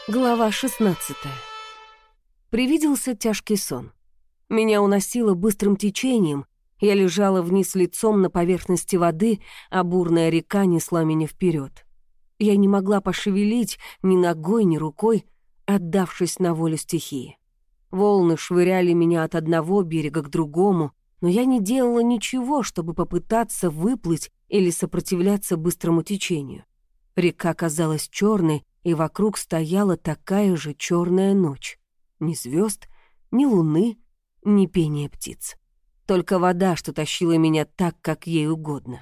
Глава 16. Привиделся тяжкий сон. Меня уносило быстрым течением, я лежала вниз лицом на поверхности воды, а бурная река несла меня вперед. Я не могла пошевелить ни ногой, ни рукой, отдавшись на волю стихии. Волны швыряли меня от одного берега к другому, но я не делала ничего, чтобы попытаться выплыть или сопротивляться быстрому течению. Река казалась черной, и вокруг стояла такая же черная ночь. Ни звезд, ни луны, ни пения птиц. Только вода, что тащила меня так, как ей угодно.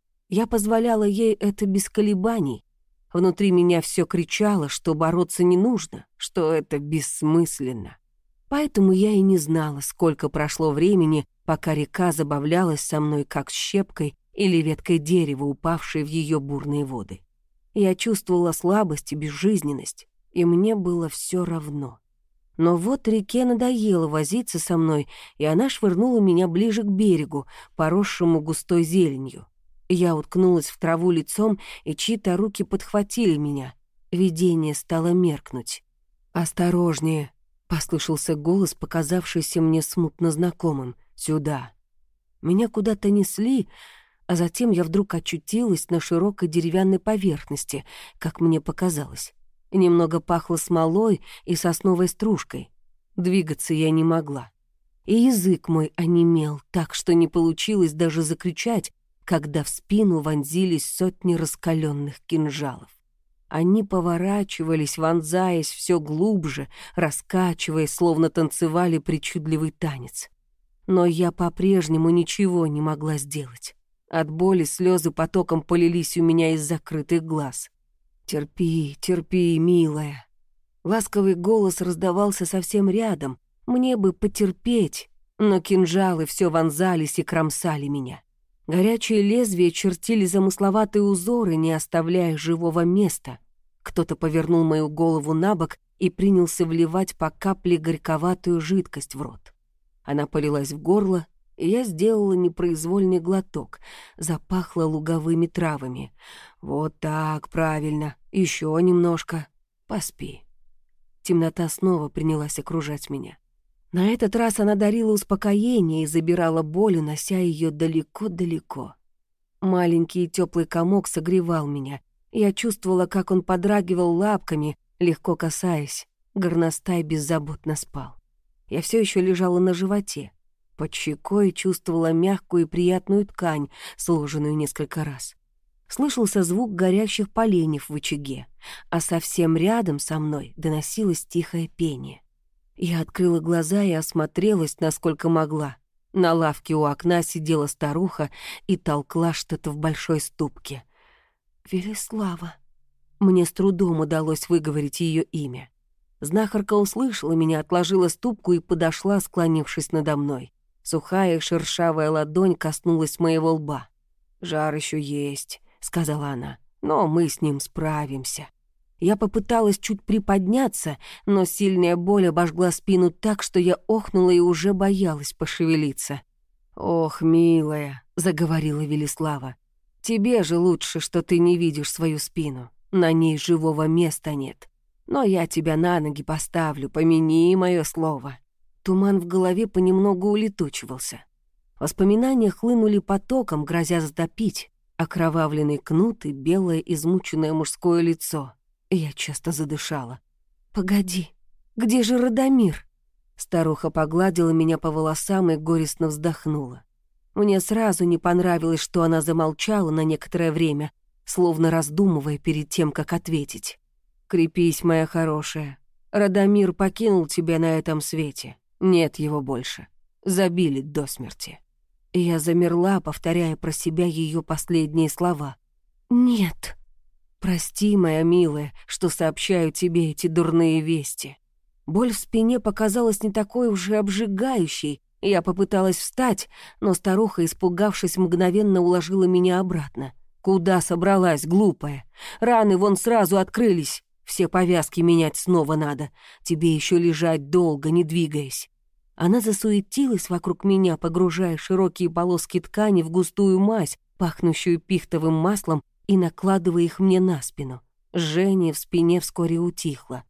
Я позволяла ей это без колебаний. Внутри меня все кричало, что бороться не нужно, что это бессмысленно. Поэтому я и не знала, сколько прошло времени, пока река забавлялась со мной, как с щепкой или веткой дерева, упавшей в ее бурные воды. Я чувствовала слабость и безжизненность, и мне было все равно. Но вот реке надоело возиться со мной, и она швырнула меня ближе к берегу, поросшему густой зеленью. Я уткнулась в траву лицом, и чьи-то руки подхватили меня. Видение стало меркнуть. «Осторожнее!» — послышался голос, показавшийся мне смутно знакомым. «Сюда!» Меня куда-то несли, а затем я вдруг очутилась на широкой деревянной поверхности, как мне показалось. Немного пахло смолой и сосновой стружкой. Двигаться я не могла. И язык мой онемел так, что не получилось даже закричать, когда в спину вонзились сотни раскаленных кинжалов. Они поворачивались, вонзаясь все глубже, раскачиваясь, словно танцевали причудливый танец. Но я по-прежнему ничего не могла сделать. От боли слезы потоком полились у меня из закрытых глаз. «Терпи, терпи, милая». Ласковый голос раздавался совсем рядом. Мне бы потерпеть, но кинжалы все вонзались и кромсали меня. Горячие лезвия чертили замысловатые узоры, не оставляя живого места. Кто-то повернул мою голову на бок и принялся вливать по капле горьковатую жидкость в рот. Она полилась в горло, и я сделала непроизвольный глоток. Запахло луговыми травами. «Вот так, правильно. Еще немножко. Поспи». Темнота снова принялась окружать меня. На этот раз она дарила успокоение и забирала боль, унося ее далеко-далеко. Маленький теплый комок согревал меня. Я чувствовала, как он подрагивал лапками, легко касаясь. Горностай беззаботно спал. Я все еще лежала на животе. Под щекой чувствовала мягкую и приятную ткань, сложенную несколько раз. Слышался звук горящих поленьев в очаге, а совсем рядом со мной доносилось тихое пение. Я открыла глаза и осмотрелась, насколько могла. На лавке у окна сидела старуха и толкла что-то в большой ступке. «Велислава». Мне с трудом удалось выговорить ее имя. Знахарка услышала меня, отложила ступку и подошла, склонившись надо мной. Сухая и шершавая ладонь коснулась моего лба. «Жар еще есть», — сказала она, — «но мы с ним справимся». Я попыталась чуть приподняться, но сильная боль обожгла спину так, что я охнула и уже боялась пошевелиться. «Ох, милая», — заговорила Велислава, — «тебе же лучше, что ты не видишь свою спину. На ней живого места нет. Но я тебя на ноги поставлю, помяни мое слово». Туман в голове понемногу улетучивался. Воспоминания хлынули потоком, грозя затопить. Окровавленный кнут и белое измученное мужское лицо. Я часто задышала. «Погоди, где же Радомир?» Старуха погладила меня по волосам и горестно вздохнула. Мне сразу не понравилось, что она замолчала на некоторое время, словно раздумывая перед тем, как ответить. «Крепись, моя хорошая. Радомир покинул тебя на этом свете. Нет его больше. Забили до смерти». Я замерла, повторяя про себя ее последние слова. «Нет». «Прости, моя милая, что сообщаю тебе эти дурные вести». Боль в спине показалась не такой уже обжигающей. Я попыталась встать, но старуха, испугавшись, мгновенно уложила меня обратно. «Куда собралась, глупая? Раны вон сразу открылись. Все повязки менять снова надо. Тебе еще лежать долго, не двигаясь». Она засуетилась вокруг меня, погружая широкие полоски ткани в густую мазь, пахнущую пихтовым маслом, и накладывая их мне на спину. Жжение в спине вскоре утихло.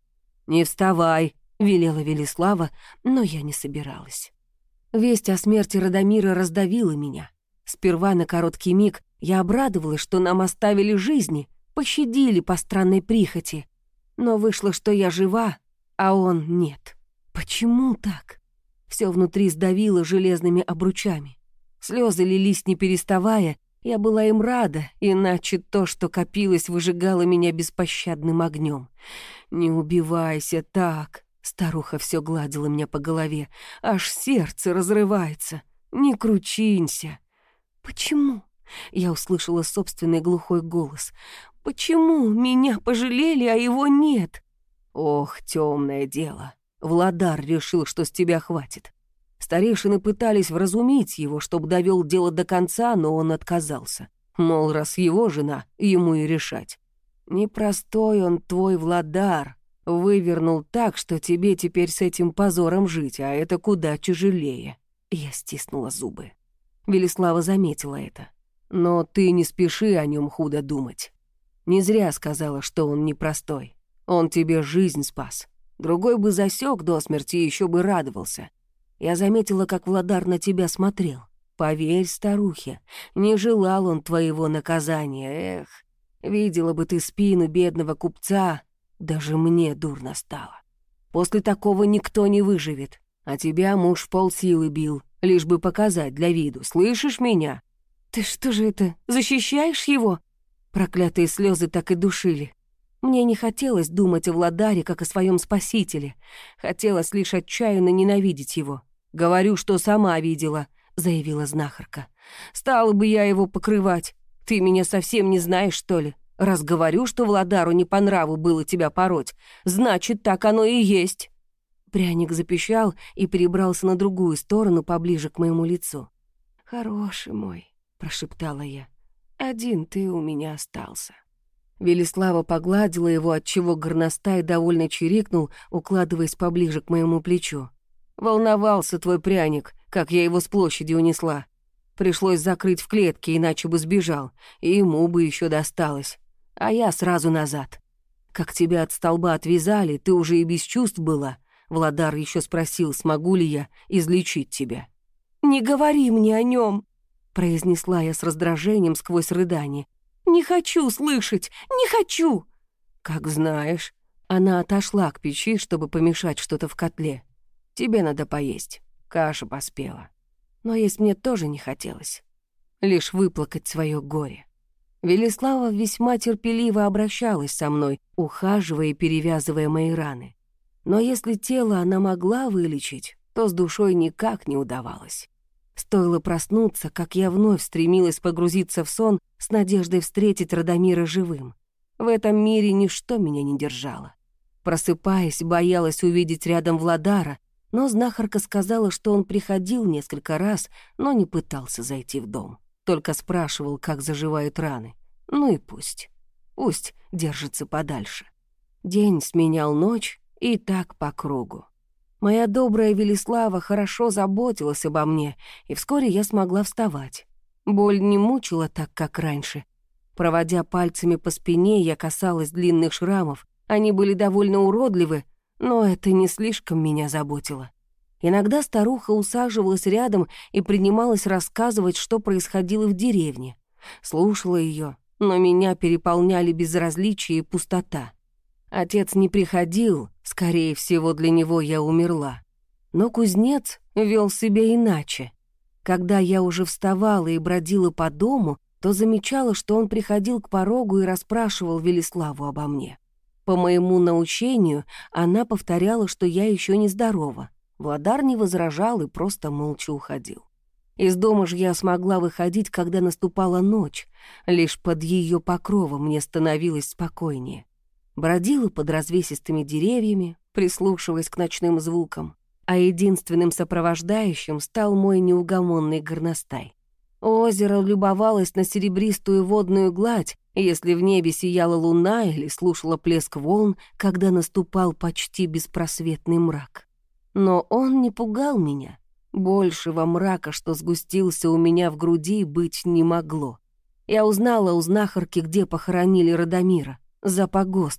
«Не вставай», — велела Велислава, но я не собиралась. Весть о смерти Радомира раздавила меня. Сперва на короткий миг я обрадовалась, что нам оставили жизни, пощадили по странной прихоти. Но вышло, что я жива, а он нет. Почему так? Все внутри сдавило железными обручами. Слезы лились не переставая, я была им рада, иначе то, что копилось, выжигало меня беспощадным огнем. «Не убивайся так», — старуха все гладила меня по голове, аж сердце разрывается. «Не кручинься». «Почему?» — я услышала собственный глухой голос. «Почему меня пожалели, а его нет?» «Ох, темное дело. Владар решил, что с тебя хватит. Старейшины пытались вразумить его, чтобы довел дело до конца, но он отказался. Мол, раз его жена, ему и решать. Непростой он твой Владар. Вывернул так, что тебе теперь с этим позором жить, а это куда тяжелее». Я стиснула зубы. Велислава заметила это. «Но ты не спеши о нем худо думать. Не зря сказала, что он непростой. Он тебе жизнь спас. Другой бы засек до смерти и еще бы радовался. Я заметила, как Владар на тебя смотрел. Поверь старухе, не желал он твоех наказания. Эх, видела бы ты спину бедного купца, даже мне дурно стало. После такого никто не выживет, а тебя муж в полсилы бил, лишь бы показать для виду. Слышишь меня?» «Ты что же это, защищаешь его?» Проклятые слезы так и душили. Мне не хотелось думать о Владаре, как о своем спасителе. Хотелось лишь отчаянно ненавидеть его. «Говорю, что сама видела», — заявила знахарка. «Стала бы я его покрывать. Ты меня совсем не знаешь, что ли? Раз говорю, что Владару не по нраву было тебя пороть, значит, так оно и есть». Пряник запищал и перебрался на другую сторону, поближе к моему лицу. «Хороший мой», — прошептала я, — «один ты у меня остался». Велислава погладила его, отчего горностай довольно чирикнул, укладываясь поближе к моему плечу. «Волновался твой пряник, как я его с площади унесла. Пришлось закрыть в клетке, иначе бы сбежал, и ему бы еще досталось. А я сразу назад. Как тебя от столба отвязали, ты уже и без чувств была. Владар еще спросил, смогу ли я излечить тебя». «Не говори мне о нем», — произнесла я с раздражением сквозь рыдание. «Не хочу слышать, не хочу!» «Как знаешь». Она отошла к печи, чтобы помешать что-то в котле. «Тебе надо поесть, каша поспела». Но есть мне тоже не хотелось. Лишь выплакать свое горе. Велислава весьма терпеливо обращалась со мной, ухаживая и перевязывая мои раны. Но если тело она могла вылечить, то с душой никак не удавалось. Стоило проснуться, как я вновь стремилась погрузиться в сон с надеждой встретить Радомира живым. В этом мире ничто меня не держало. Просыпаясь, боялась увидеть рядом Владара, но знахарка сказала, что он приходил несколько раз, но не пытался зайти в дом. Только спрашивал, как заживают раны. Ну и пусть. Пусть держится подальше. День сменял ночь, и так по кругу. Моя добрая Велислава хорошо заботилась обо мне, и вскоре я смогла вставать. Боль не мучила так, как раньше. Проводя пальцами по спине, я касалась длинных шрамов. Они были довольно уродливы, но это не слишком меня заботило. Иногда старуха усаживалась рядом и принималась рассказывать, что происходило в деревне. Слушала ее, но меня переполняли безразличие и пустота. Отец не приходил, скорее всего, для него я умерла. Но кузнец вел себя иначе. Когда я уже вставала и бродила по дому, то замечала, что он приходил к порогу и расспрашивал Велиславу обо мне. По моему научению она повторяла, что я еще не здорова. Владар не возражал и просто молча уходил. Из дома же я смогла выходить, когда наступала ночь. Лишь под ее покровом мне становилось спокойнее. Бродила под развесистыми деревьями, прислушиваясь к ночным звукам, а единственным сопровождающим стал мой неугомонный горностай. Озеро любовалось на серебристую водную гладь, если в небе сияла луна или слушала плеск волн, когда наступал почти беспросветный мрак. Но он не пугал меня. Большего мрака, что сгустился у меня в груди, быть не могло. Я узнала у знахарки, где похоронили Радомира. За погостом.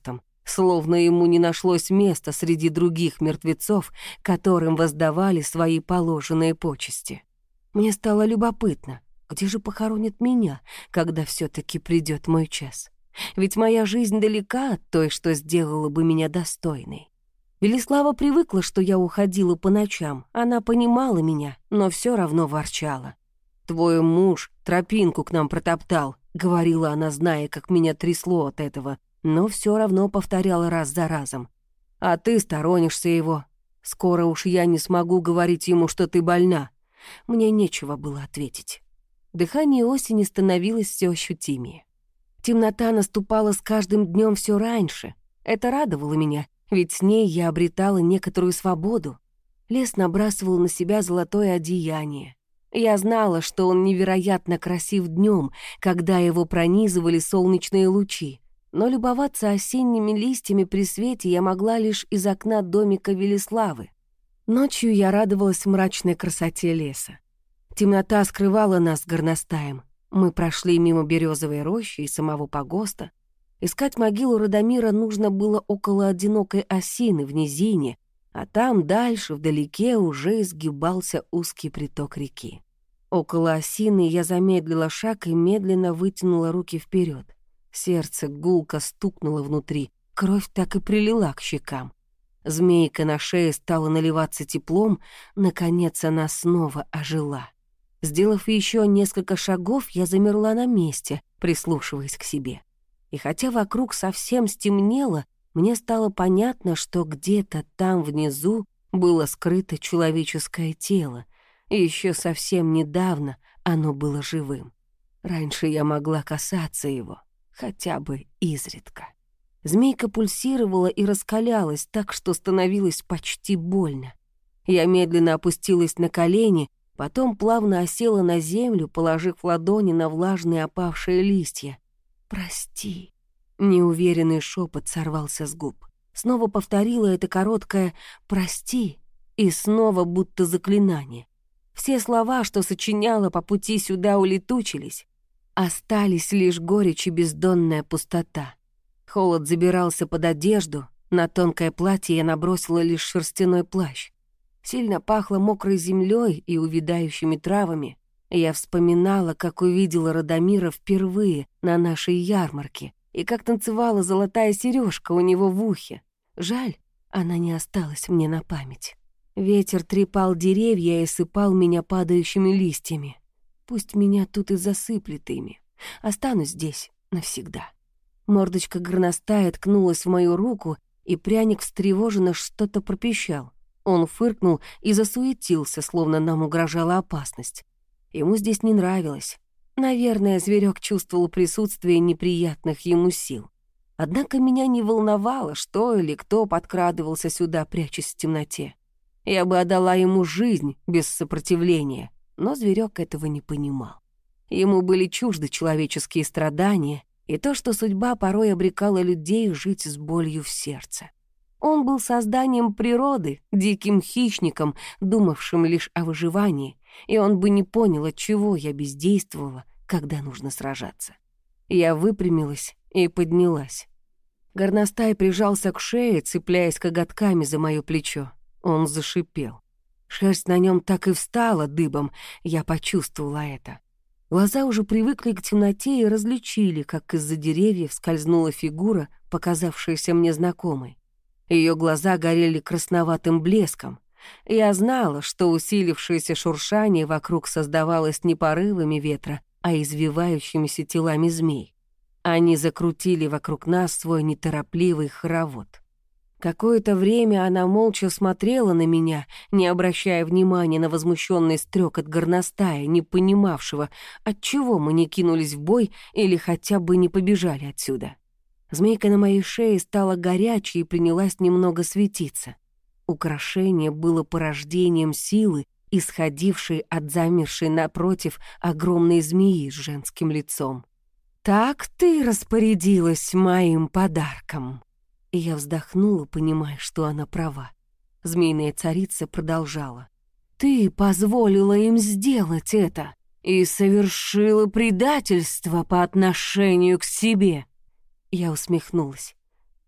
словно ему не нашлось места среди других мертвецов, которым воздавали свои положенные почести. Мне стало любопытно, где же похоронят меня, когда все-таки придет мой час? Ведь моя жизнь далека от той, что сделала бы меня достойной. Велислава привыкла, что я уходила по ночам. Она понимала меня, но все равно ворчала. «Твой муж тропинку к нам протоптал», — говорила она, зная, как меня трясло от этого, но все равно повторяла раз за разом. «А ты сторонишься его. Скоро уж я не смогу говорить ему, что ты больна». Мне нечего было ответить. Дыхание осени становилось все ощутимее. Темнота наступала с каждым днем все раньше. Это радовало меня, ведь с ней я обретала некоторую свободу. Лес набрасывал на себя золотое одеяние. Я знала, что он невероятно красив днем, когда его пронизывали солнечные лучи, но любоваться осенними листьями при свете я могла лишь из окна домика Велиславы. Ночью я радовалась мрачной красоте леса. Темнота скрывала нас с горностаем. Мы прошли мимо березовой рощи и самого погоста. Искать могилу Радомира нужно было около одинокой осины в низине, а там дальше, вдалеке, уже изгибался узкий приток реки. Около осины я замедлила шаг и медленно вытянула руки вперед. Сердце гулко стукнуло внутри, кровь так и прилила к щекам. Змейка на шее стала наливаться теплом, наконец она снова ожила. Сделав еще несколько шагов, я замерла на месте, прислушиваясь к себе. И хотя вокруг совсем стемнело, мне стало понятно, что где-то там внизу было скрыто человеческое тело, и еще совсем недавно оно было живым. Раньше я могла касаться его, хотя бы изредка. Змейка пульсировала и раскалялась так, что становилось почти больно. Я медленно опустилась на колени, потом плавно осела на землю, положив ладони на влажные опавшие листья. «Прости». Неуверенный шепот сорвался с губ. Снова повторила это короткое «прости» и снова будто заклинание. Все слова, что сочиняла по пути сюда, улетучились. Остались лишь горечь и бездонная пустота. Холод забирался под одежду, на тонкое платье я набросила лишь шерстяной плащ. Сильно пахло мокрой землей и увядающими травами. Я вспоминала, как увидела Радомира впервые на нашей ярмарке и как танцевала золотая сережка у него в ухе. Жаль, она не осталась мне на память. Ветер трепал деревья и сыпал меня падающими листьями. Пусть меня тут и засыплет ими. Останусь здесь навсегда. Мордочка горностая ткнулась в мою руку, и пряник встревоженно что-то пропищал. Он фыркнул и засуетился, словно нам угрожала опасность. Ему здесь не нравилось. Наверное, зверек чувствовал присутствие неприятных ему сил. Однако меня не волновало, что или кто подкрадывался сюда, прячась в темноте. Я бы отдала ему жизнь без сопротивления, но зверек этого не понимал. Ему были чужды человеческие страдания и то, что судьба порой обрекала людей жить с болью в сердце. Он был созданием природы, диким хищником, думавшим лишь о выживании, и он бы не понял, отчего я бездействовала, когда нужно сражаться. Я выпрямилась и поднялась. Горностай прижался к шее, цепляясь коготками за моё плечо. Он зашипел. Шерсть на нем так и встала дыбом, я почувствовала это. Глаза уже привыкли к темноте и различили, как из-за деревьев скользнула фигура, показавшаяся мне знакомой. Ее глаза горели красноватым блеском. Я знала, что усилившееся шуршание вокруг создавалось не порывами ветра, а извивающимися телами змей. Они закрутили вокруг нас свой неторопливый хоровод. Какое-то время она молча смотрела на меня, не обращая внимания на возмущенный стрекот горностая, не понимавшего, отчего мы не кинулись в бой или хотя бы не побежали отсюда. Змейка на моей шее стала горячей и принялась немного светиться. Украшение было порождением силы, исходившей от замершей напротив огромной змеи с женским лицом. «Так ты распорядилась моим подарком!» И я вздохнула, понимая, что она права. Змеиная царица продолжала. «Ты позволила им сделать это и совершила предательство по отношению к себе!» Я усмехнулась.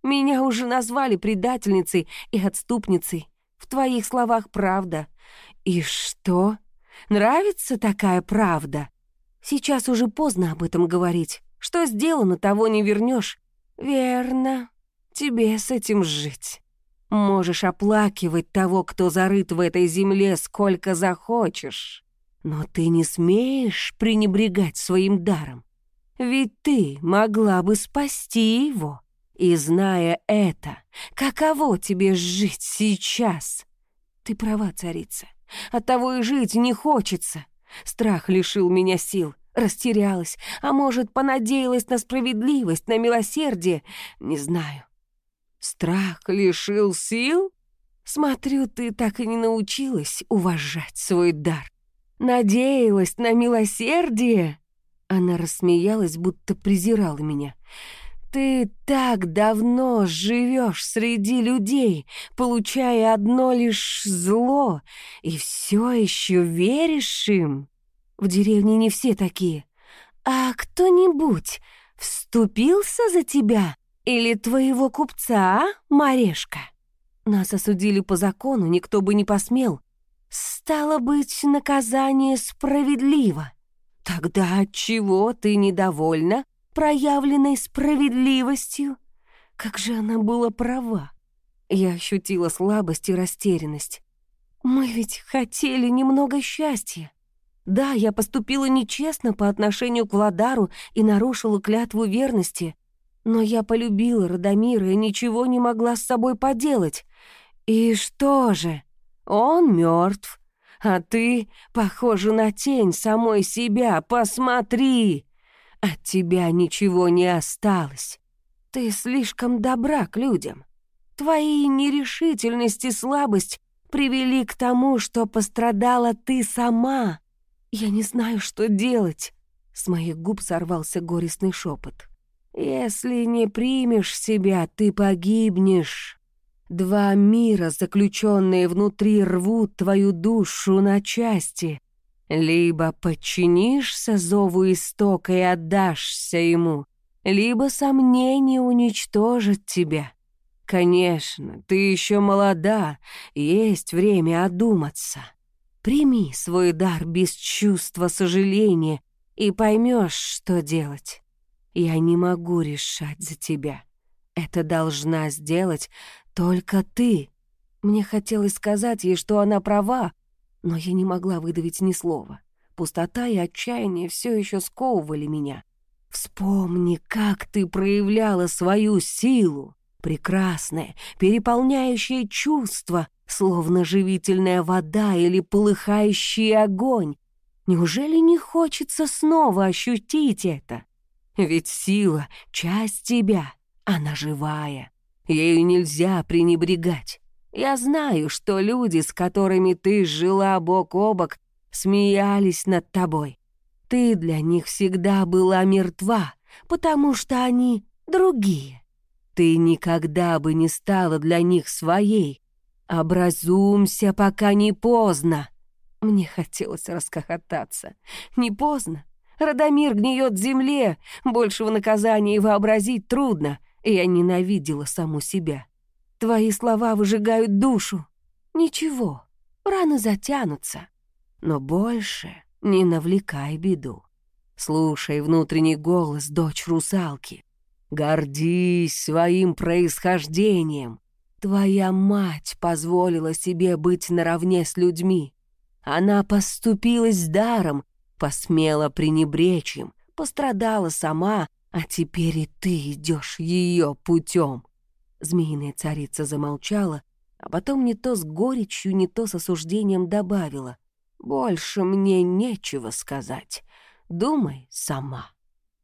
Меня уже назвали предательницей и отступницей. В твоих словах правда. И что? Нравится такая правда? Сейчас уже поздно об этом говорить. Что сделано, того не вернешь. Верно. Тебе с этим жить. Можешь оплакивать того, кто зарыт в этой земле, сколько захочешь. Но ты не смеешь пренебрегать своим даром. Ведь ты могла бы спасти его. И зная это, каково тебе жить сейчас? Ты права, царица. Оттого и жить не хочется. Страх лишил меня сил. Растерялась, а может, понадеялась на справедливость, на милосердие. Не знаю. Страх лишил сил? Смотрю, ты так и не научилась уважать свой дар. Надеялась на милосердие? Она рассмеялась, будто презирала меня. Ты так давно живешь среди людей, получая одно лишь зло, и все еще веришь им? В деревне не все такие. А кто-нибудь вступился за тебя или твоего купца, Марешка? Нас осудили по закону, никто бы не посмел. Стало быть, наказание справедливо. Тогда отчего ты недовольна проявленной справедливостью? Как же она была права. Я ощутила слабость и растерянность. Мы ведь хотели немного счастья. Да, я поступила нечестно по отношению к Владару и нарушила клятву верности, но я полюбила Радомира и ничего не могла с собой поделать. И что же? Он мертв, а ты похожа на тень самой себя. Посмотри! От тебя ничего не осталось. Ты слишком добра к людям. Твои нерешительность и слабость привели к тому, что пострадала ты сама. Я не знаю, что делать. С моих губ сорвался горестный шепот. Если не примешь себя, ты погибнешь. Два мира, заключенные внутри, рвут твою душу на части. Либо подчинишься зову истока и отдашься ему, либо сомнение уничтожит тебя. Конечно, ты еще молода, есть время одуматься. Прими свой дар без чувства сожаления и поймешь, что делать. Я не могу решать за тебя. Это должна сделать только ты. Мне хотелось сказать ей, что она права, но я не могла выдавить ни слова. Пустота и отчаяние все еще сковывали меня. Вспомни, как ты проявляла свою силу. Прекрасное, переполняющее чувство, словно живительная вода или полыхающий огонь. Неужели не хочется снова ощутить это? Ведь сила — часть тебя, она живая. Ею нельзя пренебрегать. Я знаю, что люди, с которыми ты жила бок о бок, смеялись над тобой. Ты для них всегда была мертва, потому что они другие. Ты никогда бы не стала для них своей. Образумся, пока не поздно. Мне хотелось расхохотаться. Не поздно. Радомир гниет в земле. Большего наказания и вообразить трудно. И я ненавидела саму себя. Твои слова выжигают душу. Ничего, раны затянутся. Но больше не навлекай беду. Слушай внутренний голос, дочь русалки. Гордись своим происхождением. Твоя мать позволила себе быть наравне с людьми. Она поступилась даром, посмела пренебречь им, пострадала сама, а теперь и ты идешь ее путем. Змеиная царица замолчала, а потом не то с горечью, не то с осуждением добавила: «Больше мне нечего сказать. Думай сама».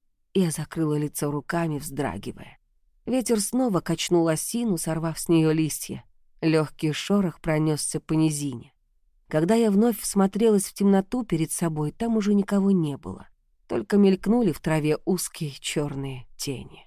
Я закрыла лицо руками, вздрагивая. Ветер снова качнул осину, сорвав с нее листья. Легкий шорох пронесся по низине. Когда я вновь всмотрелась в темноту перед собой, там уже никого не было. Только мелькнули в траве узкие черные тени.